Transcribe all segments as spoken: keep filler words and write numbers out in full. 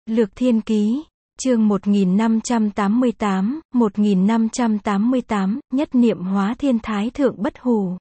Lược Thiên Ký, chương một nghìn năm trăm tám mươi tám, một nghìn năm trăm tám mươi tám, Nhất Niệm Hóa Thiên Thái Thượng Bất Hủ.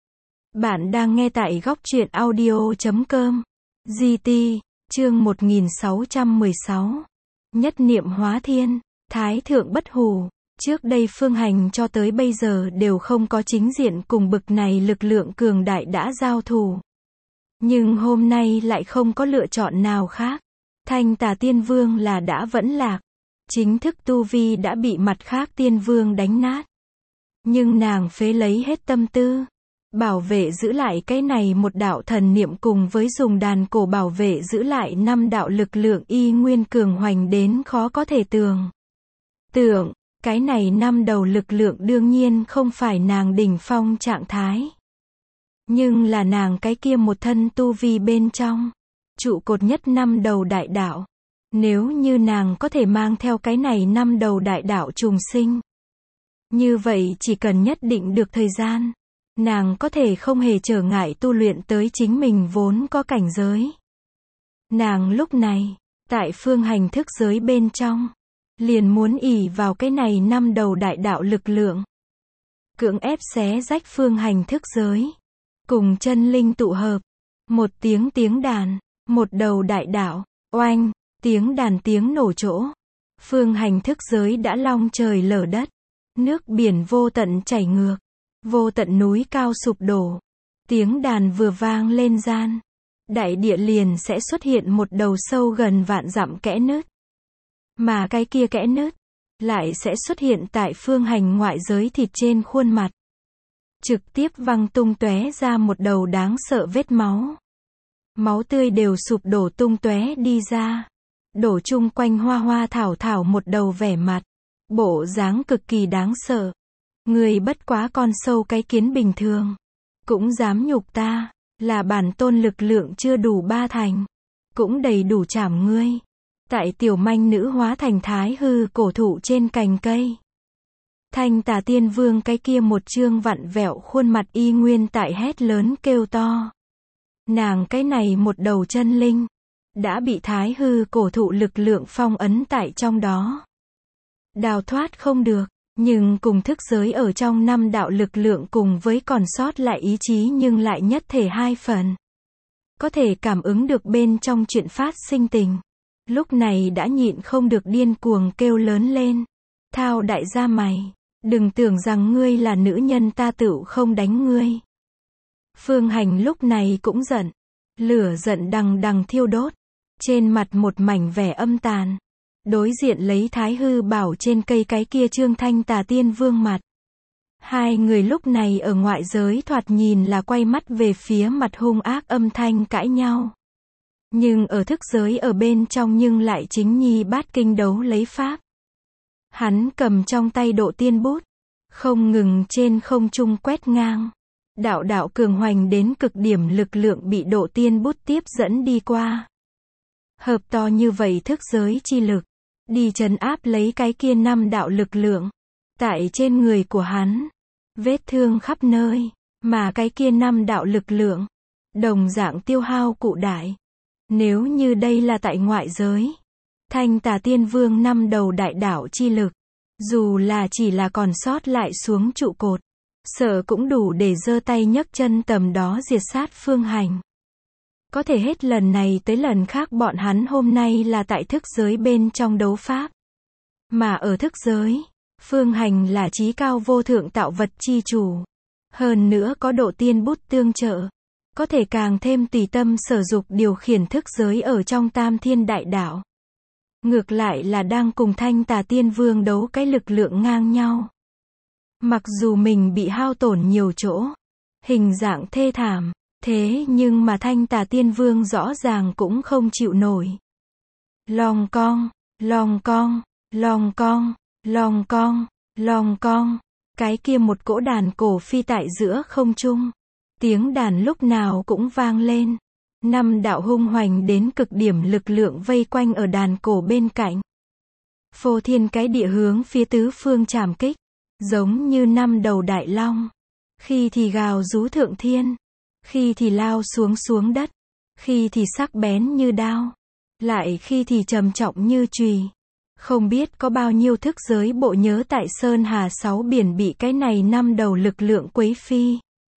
Bạn đang nghe tại góc truyện audio chấm com. giê tê, chương một nghìn sáu trăm mười sáu. Nhất Niệm Hóa Thiên, Thái Thượng Bất Hủ. Trước đây Phương Hành cho tới bây giờ đều không có chính diện cùng bực này lực lượng cường đại đã giao thủ. Nhưng hôm nay lại không có lựa chọn nào khác. Thanh Tà Tiên Vương là đã vẫn lạc. Chính thức tu vi đã bị mặt khác Tiên Vương đánh nát. Nhưng nàng phế lấy hết tâm tư. Bảo vệ giữ lại cái này một đạo thần niệm cùng với dùng đàn cổ bảo vệ giữ lại năm đạo lực lượng y nguyên cường hoành đến khó có thể tưởng. Tưởng, cái này năm đầu lực lượng đương nhiên không phải nàng đỉnh phong trạng thái. Nhưng là nàng cái kia một thân tu vi bên trong. Trụ cột nhất năm đầu đại đạo. Nếu như nàng có thể mang theo cái này năm đầu đại đạo trùng sinh. Như vậy chỉ cần nhất định được thời gian. Nàng có thể không hề trở ngại tu luyện tới chính mình vốn có cảnh giới. Nàng lúc này, tại Phương Hành thức giới bên trong, liền muốn ỷ vào cái này năm đầu đại đạo lực lượng. Cưỡng ép xé rách Phương Hành thức giới. Cùng chân linh tụ hợp. Một tiếng tiếng đàn. Một đầu đại đạo. Oanh. Tiếng đàn tiếng nổ chỗ. Phương Hành thức giới đã long trời lở đất. Nước biển vô tận chảy ngược. Vô tận núi cao sụp đổ. Tiếng đàn vừa vang lên gian. Đại địa liền sẽ xuất hiện một đầu sâu gần vạn dặm kẽ nứt. Mà cái kia kẽ nứt. Lại sẽ xuất hiện tại Phương Hành ngoại giới thịt trên khuôn mặt. Trực tiếp văng tung tóe ra một đầu đáng sợ vết máu. Máu tươi đều sụp đổ tung tóe đi ra. Đổ chung quanh hoa hoa thảo thảo một đầu vẻ mặt. Bộ dáng cực kỳ đáng sợ. Người bất quá con sâu cái kiến bình thường. Cũng dám nhục ta. Là bản tôn lực lượng chưa đủ ba thành. Cũng đầy đủ chảm ngươi. Tại tiểu manh nữ hóa thành thái hư cổ thụ trên cành cây. Thanh Tà Tiên Vương cái kia một trương vặn vẹo khuôn mặt y nguyên tại hét lớn kêu to. Nàng cái này một đầu chân linh. Đã bị thái hư cổ thụ lực lượng phong ấn tại trong đó. Đào thoát không được. Nhưng cùng thức giới ở trong năm đạo lực lượng cùng với còn sót lại ý chí nhưng lại nhất thể hai phần. Có thể cảm ứng được bên trong chuyện phát sinh tình. Lúc này đã nhịn không được điên cuồng kêu lớn lên. Thao đại gia mày. Đừng tưởng rằng ngươi là nữ nhân ta tựu không đánh ngươi. Phương Hành lúc này cũng giận. Lửa giận đằng đằng thiêu đốt. Trên mặt một mảnh vẻ âm tàn. Đối diện lấy thái hư bảo trên cây cái kia trương Thanh Tà Tiên Vương mặt. Hai người lúc này ở ngoại giới thoạt nhìn là quay mắt về phía mặt hung ác âm thanh cãi nhau. Nhưng ở thức giới ở bên trong nhưng lại chính nhi bát kinh đấu lấy pháp. Hắn cầm trong tay độ tiên bút. Không ngừng trên không trung quét ngang. Đạo đạo cường hoành đến cực điểm lực lượng bị độ tiên bút tiếp dẫn đi qua. Hợp to như vậy thức giới chi lực. Đi trấn áp lấy cái kia năm đạo lực lượng. Tại trên người của hắn. Vết thương khắp nơi. Mà cái kia năm đạo lực lượng. Đồng dạng tiêu hao cụ đại. Nếu như đây là tại ngoại giới. Thanh Tà Tiên Vương năm đầu đại đạo chi lực. Dù là chỉ là còn sót lại xuống trụ cột. Sợ cũng đủ để giơ tay nhấc chân tầm đó diệt sát Phương Hành. Có thể hết lần này tới lần khác bọn hắn hôm nay là tại thức giới bên trong đấu pháp. Mà ở thức giới, Phương Hành là chí cao vô thượng tạo vật chi chủ. Hơn nữa có độ tiên bút tương trợ. Có thể càng thêm tùy tâm sở dục điều khiển thức giới ở trong tam thiên đại đạo. Ngược lại là đang cùng Thanh Tà Tiên Vương đấu cái lực lượng ngang nhau. Mặc dù mình bị hao tổn nhiều chỗ. Hình dạng thê thảm. Thế nhưng mà Thanh Tà Tiên Vương rõ ràng cũng không chịu nổi. Long cong, long cong, long cong, long cong, long cong. Cái kia một cỗ đàn cổ phi tại giữa không trung. Tiếng đàn lúc nào cũng vang lên. Năm đạo hung hoành đến cực điểm lực lượng vây quanh ở đàn cổ bên cạnh. Phô thiên cái địa hướng phía tứ phương trảm kích. Giống như năm đầu đại long. Khi thì gào rú thượng thiên. Khi thì lao xuống xuống đất. Khi thì sắc bén như đao. lại khi thì trầm trọng như chùy. Không biết có bao nhiêu thức giới bộ nhớ tại Sơn Hà sáu biển bị cái này năm đầu lực lượng quấy phi.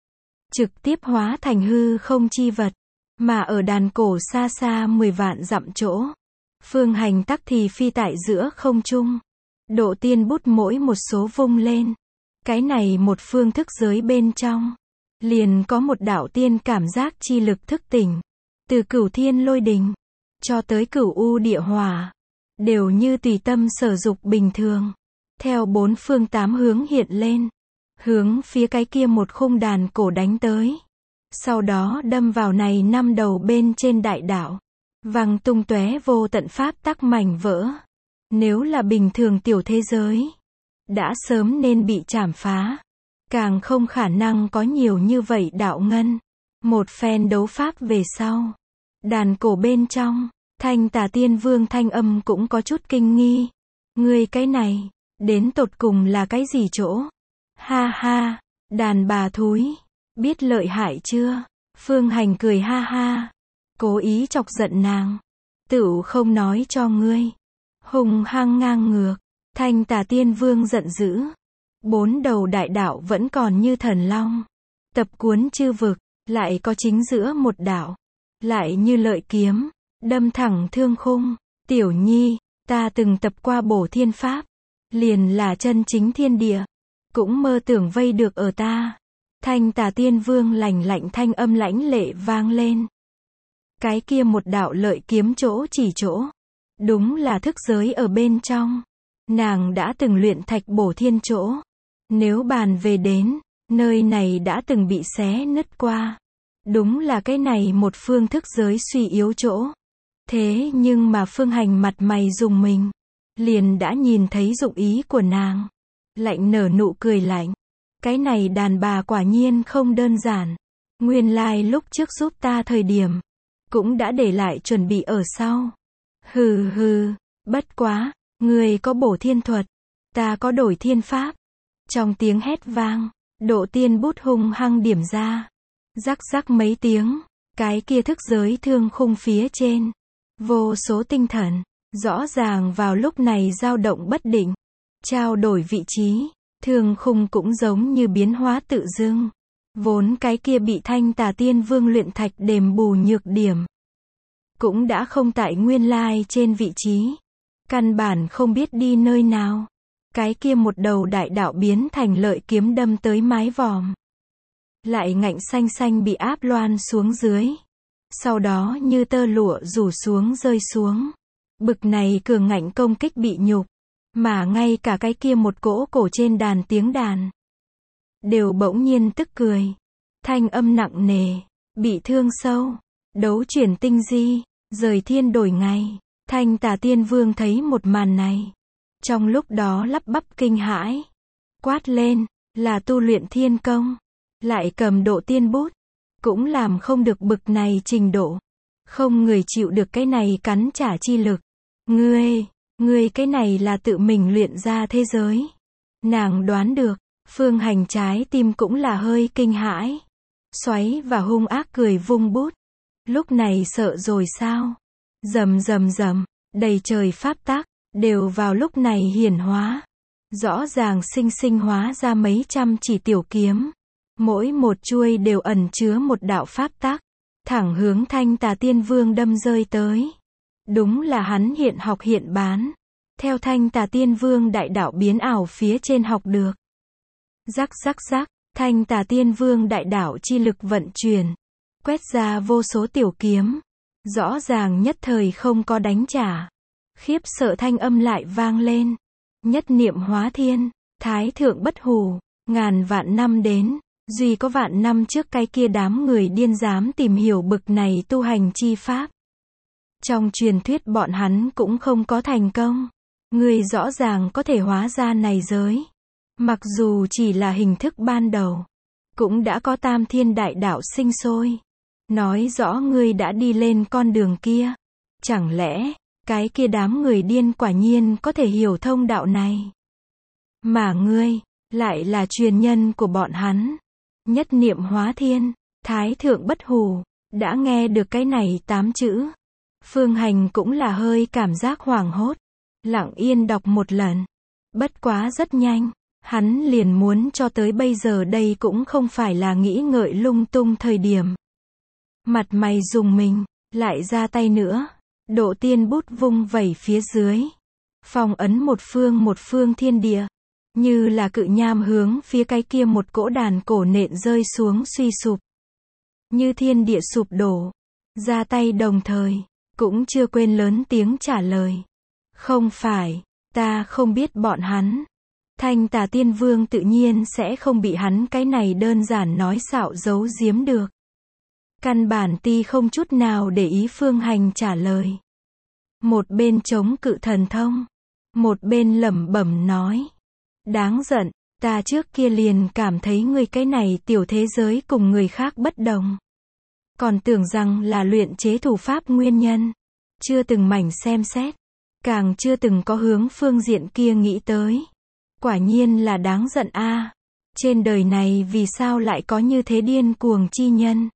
Trực tiếp hóa thành hư không chi vật. Mà ở đàn cổ xa xa mười vạn dặm chỗ. Phương Hành tắc thì phi tại giữa không trung. Độ tiên bút mỗi một số vung lên. Cái này một phương thức giới bên trong. Liền có một đạo tiên cảm giác chi lực thức tỉnh. Từ cửu thiên lôi đình. Cho tới cửu u địa hỏa. Đều như tùy tâm sở dục bình thường. Theo bốn phương tám hướng hiện lên. Hướng phía cái kia một khung đàn cổ đánh tới. Sau đó đâm vào này năm đầu bên trên đại đạo. Văng tung tóe vô tận pháp tắc mảnh vỡ. Nếu là bình thường tiểu thế giới. Đã sớm nên bị chảm phá. Càng không khả năng có nhiều như vậy đạo ngân. Một phen đấu pháp về sau. Đàn cổ bên trong. Thanh Tà Tiên Vương thanh âm cũng có chút kinh nghi. Ngươi cái này. Đến tột cùng là cái gì chỗ? Ha ha. Đàn bà thúi. Biết lợi hại chưa? Phương Hành cười ha ha. Cố ý chọc giận nàng. Tửu không nói cho ngươi. Hùng hăng ngang ngược. Thanh Tà Tiên Vương giận dữ. Bốn đầu đại đạo vẫn còn như thần long. Tập cuốn chư vực. Lại có chính giữa một đạo. Lại như lợi kiếm. Đâm thẳng thương khung. Tiểu nhi. Ta từng tập qua bổ thiên pháp. Liền là chân chính thiên địa. Cũng mơ tưởng vây được ở ta. Thanh Tà Tiên Vương lạnh lạnh thanh âm lãnh lệ vang lên. Cái kia một đạo lợi kiếm chỗ chỉ chỗ. Đúng là thức giới ở bên trong. Nàng đã từng luyện thạch bổ thiên chỗ. Nếu bàn về đến, nơi này đã từng bị xé nứt qua. Đúng là cái này một phương thức giới suy yếu chỗ. Thế nhưng mà Phương Hành mặt mày dùng mình. Liền đã nhìn thấy dụng ý của nàng. Lạnh nở nụ cười lạnh. Cái này đàn bà quả nhiên không đơn giản. Nguyên lai lúc trước giúp ta thời điểm. Cũng đã để lại chuẩn bị ở sau. Hừ hừ. Bất quá. Người có bổ thiên thuật. Ta có đổi thiên pháp. Trong tiếng hét vang. Độ tiên bút hung hăng điểm ra. Rắc rắc mấy tiếng. Cái kia thức giới thương khung phía trên. Vô số tinh thần. Rõ ràng vào lúc này dao động bất định. Trao đổi vị trí. Thương khung cũng giống như biến hóa tự dưng. Vốn cái kia bị Thanh Tà Tiên Vương luyện thạch đền bù nhược điểm. Cũng đã không tại nguyên lai trên vị trí. Căn bản không biết đi nơi nào. Cái kia một đầu đại đạo biến thành lợi kiếm đâm tới mái vòm. Lại ngạnh xanh xanh bị áp loan xuống dưới. Sau đó như tơ lụa rủ xuống rơi xuống. Bực này cường ngạnh công kích bị nhục. Mà ngay cả cái kia một cỗ cổ trên đàn tiếng đàn. Đều bỗng nhiên tức cười. Thanh âm nặng nề. Bị thương sâu. Đấu chuyển tinh di. Rời thiên đổi ngày. Thanh Tà Tiên Vương thấy một màn này. Trong lúc đó lắp bắp kinh hãi. Quát lên. Là tu luyện thiên công. Lại cầm độ tiên bút. Cũng làm không được bực này trình độ. Không người chịu được cái này cắn trả chi lực. Ngươi. Ngươi cái này là tự mình luyện ra thế giới. Nàng đoán được. Phương Hành trái tim cũng là hơi kinh hãi. Xoáy và hung ác cười vung bút. Lúc này sợ rồi sao? Rầm rầm rầm. Đầy trời pháp tắc. Đều vào lúc này hiển hóa. Rõ ràng sinh sinh hóa ra mấy trăm chỉ tiểu kiếm. Mỗi một chuôi đều ẩn chứa một đạo pháp tắc. Thẳng hướng Thanh Tà Tiên Vương đâm rơi tới. Đúng là hắn hiện học hiện bán. Theo Thanh Tà Tiên Vương đại đạo biến ảo phía trên học được. Rắc rắc rắc. Thanh Tà Tiên Vương đại đạo chi lực vận chuyển. Quét ra vô số tiểu kiếm. Rõ ràng nhất thời không có đánh trả. Khiếp sợ thanh âm lại vang lên. Nhất niệm hóa thiên. Thái thượng bất hủ. Ngàn vạn năm đến. Duy có vạn năm trước cái kia đám người điên dám tìm hiểu bực này tu hành chi pháp. Trong truyền thuyết bọn hắn cũng không có thành công. Người rõ ràng có thể hóa ra này giới. Mặc dù chỉ là hình thức ban đầu. Cũng đã có tam thiên đại đạo sinh sôi. Nói rõ ngươi đã đi lên con đường kia. Chẳng lẽ, cái kia đám người điên quả nhiên có thể hiểu thông đạo này. Mà ngươi, lại là truyền nhân của bọn hắn. Nhất niệm hóa thiên, thái thượng bất hủ, đã nghe được cái này tám chữ. Phương Hành cũng là hơi cảm giác hoảng hốt. Lặng yên đọc một lần. Bất quá rất nhanh. Hắn liền muốn cho tới bây giờ đây cũng không phải là nghĩ ngợi lung tung thời điểm. Mặt mày dùng mình, lại ra tay nữa. Độ tiên bút vung vẩy phía dưới. Phong ấn một phương một phương thiên địa. Như là cự nham hướng phía cái kia một cỗ đàn cổ nện rơi xuống suy sụp. Như thiên địa sụp đổ. Ra tay đồng thời. Cũng chưa quên lớn tiếng trả lời. Không phải, ta không biết bọn hắn. Thanh Tà Tiên Vương tự nhiên sẽ không bị hắn cái này đơn giản nói xạo giấu giếm được. Căn bản ti không chút nào để ý Phương Hành trả lời. Một bên chống cự thần thông. Một bên lẩm bẩm nói. Đáng giận, ta trước kia liền cảm thấy ngươi cái này tiểu thế giới cùng người khác bất đồng. Còn tưởng rằng là luyện chế thủ pháp nguyên nhân. Chưa từng mảnh xem xét. Càng chưa từng có hướng phương diện kia nghĩ tới. Quả nhiên là đáng giận a. À. Trên đời này vì sao lại có như thế điên cuồng chi nhân.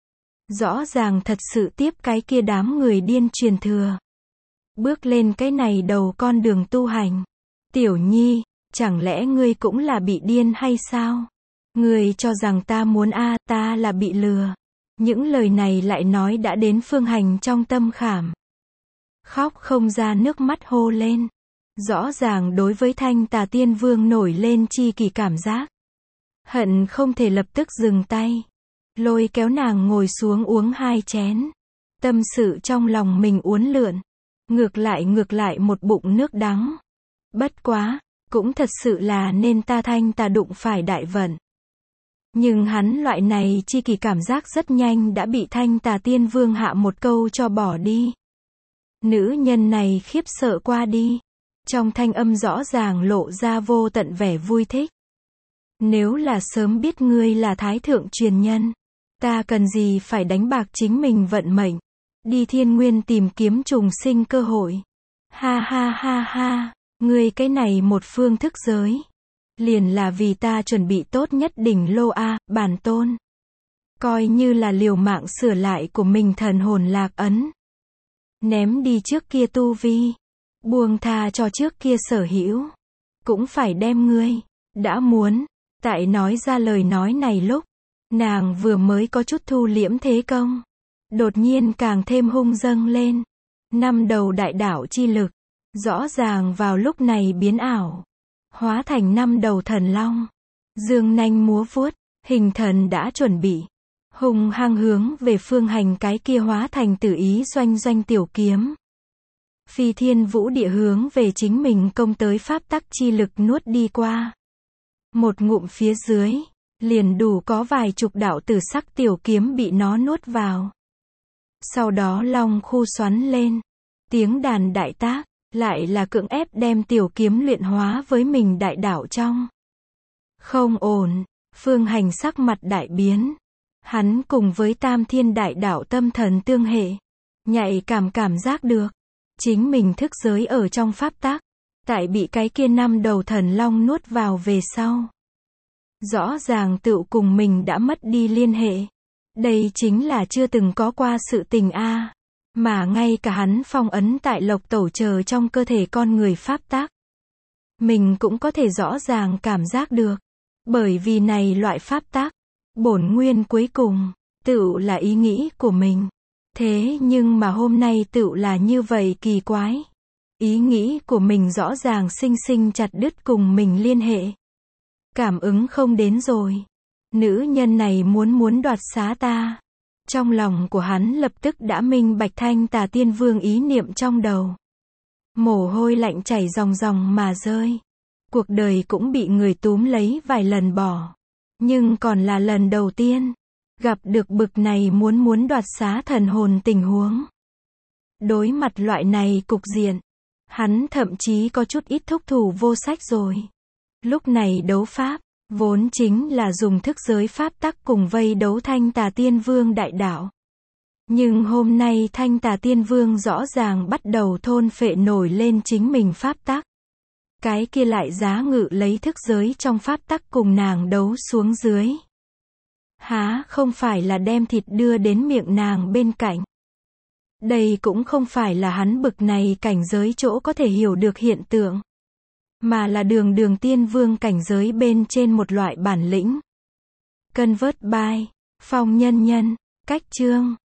Rõ ràng thật sự tiếp cái kia đám người điên truyền thừa. Bước lên cái này đầu con đường tu hành. Tiểu Nhi, chẳng lẽ ngươi cũng là bị điên hay sao? Ngươi cho rằng ta muốn a, à, ta là bị lừa. Những lời này lại nói đã đến Phương Hành trong tâm khảm. Khóc không ra nước mắt hô lên. Rõ ràng đối với Thanh Tà Tiên Vương nổi lên chi kỳ cảm giác. Hận không thể lập tức dừng tay. Lôi kéo nàng ngồi xuống uống hai chén. Tâm sự trong lòng mình uốn lượn. Ngược lại ngược lại một bụng nước đắng. Bất quá, cũng thật sự là nên ta Thanh Tà đụng phải đại vận. Nhưng hắn loại này chi kỳ cảm giác rất nhanh đã bị Thanh Tà Tiên Vương hạ một câu cho bỏ đi. Nữ nhân này khiếp sợ qua đi. Trong thanh âm rõ ràng lộ ra vô tận vẻ vui thích. Nếu là sớm biết ngươi là thái thượng truyền nhân, ta cần gì phải đánh bạc chính mình vận mệnh, đi thiên nguyên tìm kiếm trùng sinh cơ hội. Ha ha ha ha, ngươi cái này một phương thức giới. Liền là vì ta chuẩn bị tốt nhất đỉnh lô A, bản tôn. Coi như là liều mạng sửa lại của mình thần hồn lạc ấn. Ném đi trước kia tu vi. Buông tha cho trước kia sở hữu. Cũng phải đem ngươi. Đã muốn. Tại nói ra lời nói này lúc. Nàng vừa mới có chút thu liễm thế công. Đột nhiên càng thêm hung dâng lên. Năm đầu đại đạo chi lực. Rõ ràng vào lúc này biến ảo. Hóa thành năm đầu thần long. Dương nanh múa vuốt. Hình thần đã chuẩn bị. Hùng hăng hướng về Phương Hành cái kia hóa thành tử ý doanh doanh tiểu kiếm. Phi thiên vũ địa hướng về chính mình công tới pháp tắc chi lực nuốt đi qua. Một ngụm phía dưới, liền đủ có vài chục đạo tử sắc tiểu kiếm bị nó nuốt vào. Sau đó long khu xoắn lên. Tiếng đàn đại tác, lại là cưỡng ép đem tiểu kiếm luyện hóa với mình đại đạo trong. Không ổn, Phương Hành sắc mặt đại biến. Hắn cùng với tam thiên đại đạo tâm thần tương hệ. Nhạy cảm cảm giác được. Chính mình thức giới ở trong pháp tắc. Tại bị cái kia năm đầu thần long nuốt vào về sau. Rõ ràng tựu cùng mình đã mất đi liên hệ. Đây chính là chưa từng có qua sự tình a. Mà ngay cả hắn phong ấn tại lộc tẩu chờ trong cơ thể con người pháp tắc. Mình cũng có thể rõ ràng cảm giác được. Bởi vì này loại pháp tắc. Bổn nguyên cuối cùng, tựu là ý nghĩ của mình. Thế nhưng mà hôm nay tựu là như vậy kỳ quái. Ý nghĩ của mình rõ ràng sinh sinh chặt đứt cùng mình liên hệ. Cảm ứng không đến rồi. Nữ nhân này muốn muốn đoạt xá ta. Trong lòng của hắn lập tức đã minh bạch Thanh Tà Tiên Vương ý niệm trong đầu. Mồ hôi lạnh chảy ròng ròng mà rơi. Cuộc đời cũng bị người túm lấy vài lần bỏ. Nhưng còn là lần đầu tiên. Gặp được bực này muốn muốn đoạt xá thần hồn tình huống. Đối mặt loại này cục diện. Hắn thậm chí có chút ít thúc thủ vô sách rồi. Lúc này đấu pháp. Vốn chính là dùng thức giới pháp tắc cùng vây đấu Thanh Tà Tiên Vương đại đạo. Nhưng hôm nay Thanh Tà Tiên Vương rõ ràng bắt đầu thôn phệ nổi lên chính mình pháp tắc. Cái kia lại giá ngự lấy thức giới trong pháp tắc cùng nàng đấu xuống dưới. Há không phải là đem thịt đưa đến miệng nàng bên cạnh. Đây cũng không phải là hắn bực này cảnh giới chỗ có thể hiểu được hiện tượng, mà là đường đường tiên vương cảnh giới bên trên một loại bản lĩnh. Convert by Phong Nhân Nhân. Cách chương